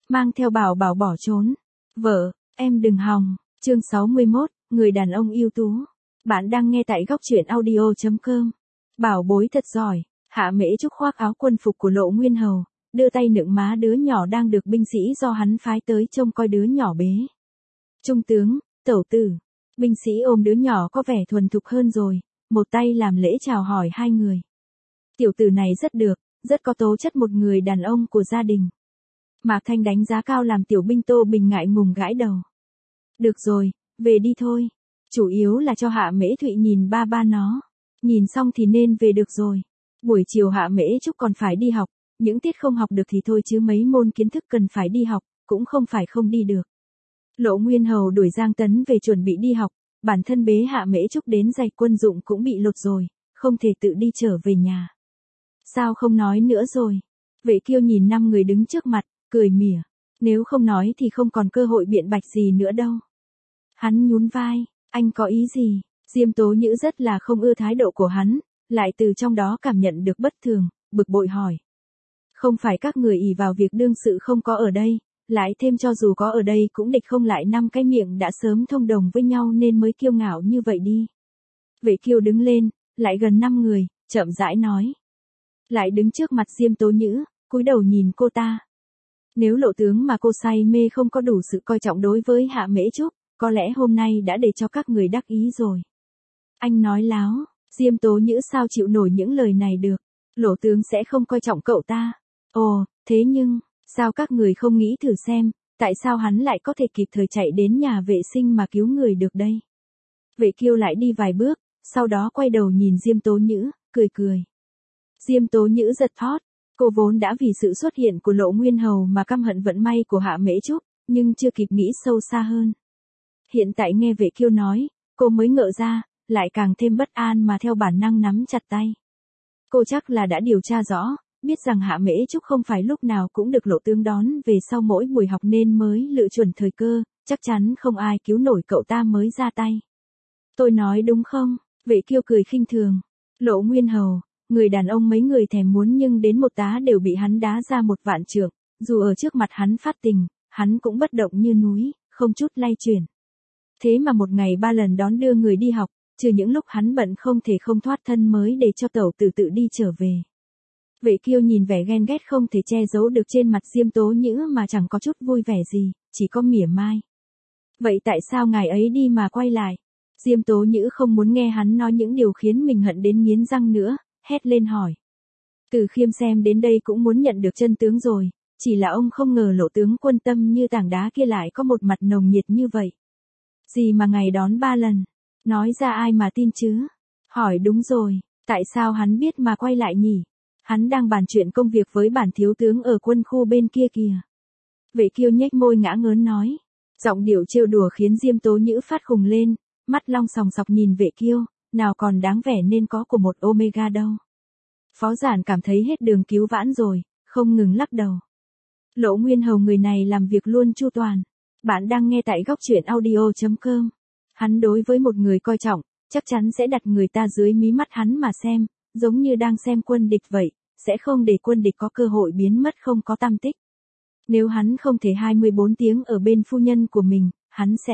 mang theo Bảo Bảo bỏ trốn. Vợ, em đừng hòng. Chương 61, người đàn ông ưu tú. Bạn đang nghe tại góc truyện audio.com. Bảo bối thật giỏi. Hạ Mễ Trúc khoác áo quân phục của Lộ Nguyên Hầu, đưa tay nựng má đứa nhỏ đang được binh sĩ do hắn phái tới trông coi đứa nhỏ bế. Trung tướng, tẩu tử. Binh sĩ ôm đứa nhỏ có vẻ thuần thục hơn rồi, một tay làm lễ chào hỏi hai người. Tiểu tử này rất được, rất có tố chất một người đàn ông của gia đình. Mạc Thanh đánh giá cao làm tiểu binh Tô Bình ngại ngùng gãi đầu. Được rồi, về đi thôi. Chủ yếu là cho Hạ Mễ Thụy nhìn ba ba nó. Nhìn xong thì nên về được rồi. Buổi chiều Hạ Mễ Trúc còn phải đi học, những tiết không học được thì thôi chứ mấy môn kiến thức cần phải đi học, cũng không phải không đi được. Lộ Nguyên Hầu đuổi Giang Tấn về chuẩn bị đi học, bản thân bế Hạ Mễ Trúc đến giày quân dụng cũng bị lột rồi, không thể tự đi trở về nhà. Sao không nói nữa rồi? Vệ Kiêu nhìn 5 người đứng trước mặt, cười mỉa. Nếu không nói thì không còn cơ hội biện bạch gì nữa đâu. Hắn nhún vai, anh có ý gì? Diêm Tố Nhữ rất là không ưa thái độ của hắn, lại từ trong đó cảm nhận được bất thường, bực bội hỏi. Không phải các người ỷ vào việc đương sự không có ở đây, lại thêm cho dù có ở đây cũng địch không lại 5 cái miệng đã sớm thông đồng với nhau nên mới kiêu ngạo như vậy đi. Vệ Kiêu đứng lên, lại gần 5 người, chậm rãi nói. Lại đứng trước mặt Diêm Tố Nhữ, cúi đầu nhìn cô ta. Nếu Lộ tướng mà cô say mê không có đủ sự coi trọng đối với Hạ Mễ Trúc, có lẽ hôm nay đã để cho các người đắc ý rồi. Anh nói láo, Diêm Tố Nhữ sao chịu nổi những lời này được. Lộ tướng sẽ không coi trọng cậu ta. Ồ, thế nhưng, sao các người không nghĩ thử xem, tại sao hắn lại có thể kịp thời chạy đến nhà vệ sinh mà cứu người được đây? Vệ Kiêu lại đi vài bước, sau đó quay đầu nhìn Diêm Tố Nhữ, cười cười. Diêm Tố Nhữ giật thót, cô vốn đã vì sự xuất hiện của Lộ Nguyên Hầu mà căm hận vận may của Hạ Mễ Trúc, nhưng chưa kịp nghĩ sâu xa hơn. Hiện tại nghe Vệ Kiêu nói, cô mới ngỡ ra, lại càng thêm bất an mà theo bản năng nắm chặt tay. Cô chắc là đã điều tra rõ, biết rằng Hạ Mễ Trúc không phải lúc nào cũng được Lộ tướng đón về sau mỗi buổi học nên mới lựa chuẩn thời cơ, chắc chắn không ai cứu nổi cậu ta mới ra tay. Tôi nói đúng không? Vệ Kiêu cười khinh thường. Lộ Nguyên Hầu, người đàn ông mấy người thèm muốn nhưng đến một tá đều bị hắn đá ra một vạn trượng, dù ở trước mặt hắn phát tình, hắn cũng bất động như núi, không chút lay chuyển. Thế mà một ngày 3 lần đón đưa người đi học, trừ những lúc hắn bận không thể không thoát thân mới để cho tẩu tử tự đi trở về. Vệ Kiêu nhìn vẻ ghen ghét không thể che giấu được trên mặt Diêm Tố Nhữ mà chẳng có chút vui vẻ gì, chỉ có mỉa mai. Vậy tại sao ngài ấy đi mà quay lại? Diêm Tố Nhữ không muốn nghe hắn nói những điều khiến mình hận đến nghiến răng nữa, hét lên hỏi. Từ Khiêm xem đến đây cũng muốn nhận được chân tướng rồi, chỉ là ông không ngờ Lộ tướng quân tâm như tảng đá kia lại có một mặt nồng nhiệt như vậy. Gì mà ngày đón 3 lần? Nói ra ai mà tin chứ? Hỏi đúng rồi, tại sao hắn biết mà quay lại nhỉ? Hắn đang bàn chuyện công việc với bản thiếu tướng ở quân khu bên kia kìa. Vệ Kiêu nhếch môi ngã ngớn nói. Giọng điệu trêu đùa khiến Diêm Tố Nhữ phát khùng lên, mắt long sòng sọc nhìn Vệ Kiêu, nào còn đáng vẻ nên có của một Omega đâu. Phó Giản cảm thấy hết đường cứu vãn rồi, không ngừng lắc đầu. Lộ Nguyên Hầu người này làm việc luôn chu toàn. Bạn đang nghe tại góc truyện audio.com. Hắn đối với một người coi trọng, chắc chắn sẽ đặt người ta dưới mí mắt hắn mà xem, giống như đang xem quân địch vậy, sẽ không để quân địch có cơ hội biến mất không có tăm tích. Nếu hắn không thể 24 tiếng ở bên phu nhân của mình, hắn sẽ.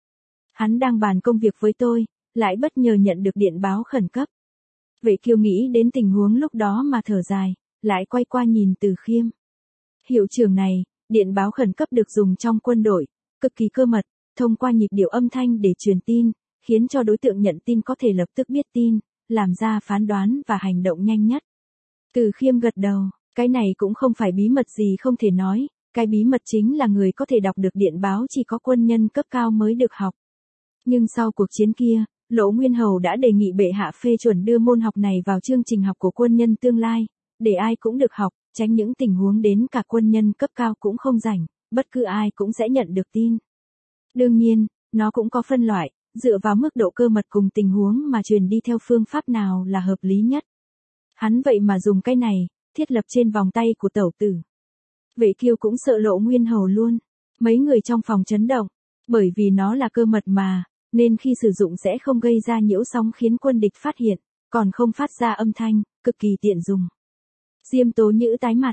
Hắn đang bàn công việc với tôi, lại bất ngờ nhận được điện báo khẩn cấp. Vệ Kiêu nghĩ đến tình huống lúc đó mà thở dài, lại quay qua nhìn Từ Khiêm. Hiệu trưởng này, điện báo khẩn cấp được dùng trong quân đội, cực kỳ cơ mật, thông qua nhịp điệu âm thanh để truyền tin, khiến cho đối tượng nhận tin có thể lập tức biết tin, làm ra phán đoán và hành động nhanh nhất. Từ Khiêm gật đầu, cái này cũng không phải bí mật gì không thể nói, cái bí mật chính là người có thể đọc được điện báo chỉ có quân nhân cấp cao mới được học. Nhưng sau cuộc chiến kia, Lộ Nguyên Hầu đã đề nghị bệ hạ phê chuẩn đưa môn học này vào chương trình học của quân nhân tương lai, để ai cũng được học, tránh những tình huống đến cả quân nhân cấp cao cũng không rảnh, bất cứ ai cũng sẽ nhận được tin. Đương nhiên, nó cũng có phân loại, dựa vào mức độ cơ mật cùng tình huống mà truyền đi theo phương pháp nào là hợp lý nhất. Hắn vậy mà dùng cái này, thiết lập trên vòng tay của tẩu tử. Vệ Kiêu cũng sợ Lộ Nguyên Hầu luôn. Mấy người trong phòng chấn động, bởi vì nó là cơ mật mà, nên khi sử dụng sẽ không gây ra nhiễu sóng khiến quân địch phát hiện, còn không phát ra âm thanh, cực kỳ tiện dùng. Diêm Tố Nhữ tái mặt,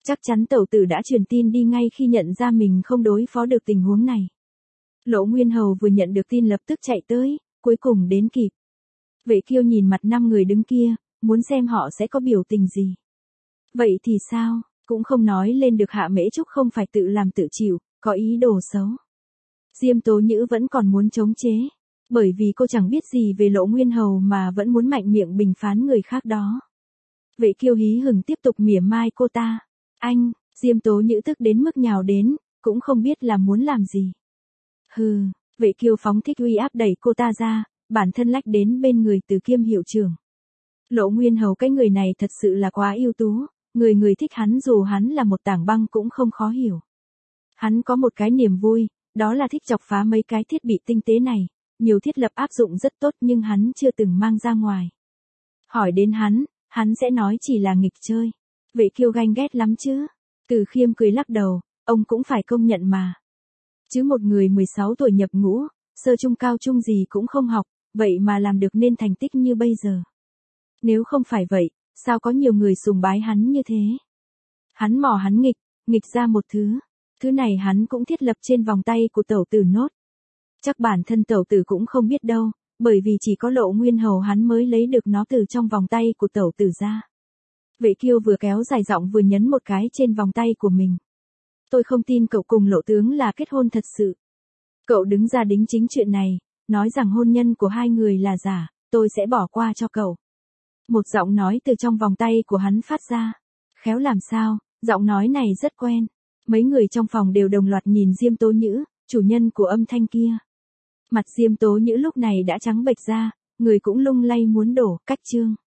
Chắc chắn tẩu tử đã truyền tin đi ngay khi nhận ra mình không đối phó được tình huống này. Lộ Nguyên Hầu vừa nhận được tin lập tức chạy tới, cuối cùng đến kịp. Vệ Kiêu nhìn mặt 5 người đứng kia, muốn xem họ sẽ có biểu tình gì. Vậy thì sao, cũng không nói lên được Hạ Mễ Trúc không phải tự làm tự chịu, có ý đồ xấu. Diêm Tố Nhữ vẫn còn muốn chống chế, bởi vì cô chẳng biết gì về Lộ Nguyên Hầu mà vẫn muốn mạnh miệng bình phán người khác đó. Vệ Kiêu hí hửng tiếp tục mỉa mai cô ta. Anh, Diêm Tố Nhữ tức đến mức nhào đến, cũng không biết là muốn làm gì. Hừ, Vệ Kiêu phóng thích uy áp đẩy cô ta ra, bản thân lách đến bên người Từ Kiêm hiệu trưởng. Lộ Nguyên Hầu cái người này thật sự là quá ưu tú, người người thích hắn dù hắn là một tảng băng cũng không khó hiểu. Hắn có một cái niềm vui, đó là thích chọc phá mấy cái thiết bị tinh tế này, nhiều thiết lập áp dụng rất tốt nhưng hắn chưa từng mang ra ngoài. Hỏi đến hắn sẽ nói chỉ là nghịch chơi. Vệ Kiêu ganh ghét lắm chứ. Từ Khiêm cười lắc đầu, ông cũng phải công nhận mà. Chứ một người 16 tuổi nhập ngũ, sơ trung cao trung gì cũng không học, vậy mà làm được nên thành tích như bây giờ. Nếu không phải vậy, sao có nhiều người sùng bái hắn như thế? Hắn nghịch ra một thứ này hắn cũng thiết lập trên vòng tay của tẩu tử nốt. Chắc bản thân tẩu tử cũng không biết đâu, bởi vì chỉ có Lộ Nguyên Hầu hắn mới lấy được nó từ trong vòng tay của tẩu tử ra. Vệ Kiêu vừa kéo dài giọng vừa nhấn một cái trên vòng tay của mình. Tôi không tin cậu cùng Lộ tướng là kết hôn thật sự. Cậu đứng ra đính chính chuyện này, nói rằng hôn nhân của hai người là giả, tôi sẽ bỏ qua cho cậu. Một giọng nói từ trong vòng tay của hắn phát ra. Khéo làm sao, giọng nói này rất quen. Mấy người trong phòng đều đồng loạt nhìn Diêm Tố Nhữ, chủ nhân của âm thanh kia. Mặt Diêm Tố Nhữ lúc này đã trắng bệch ra, người cũng lung lay muốn đổ, cách chương.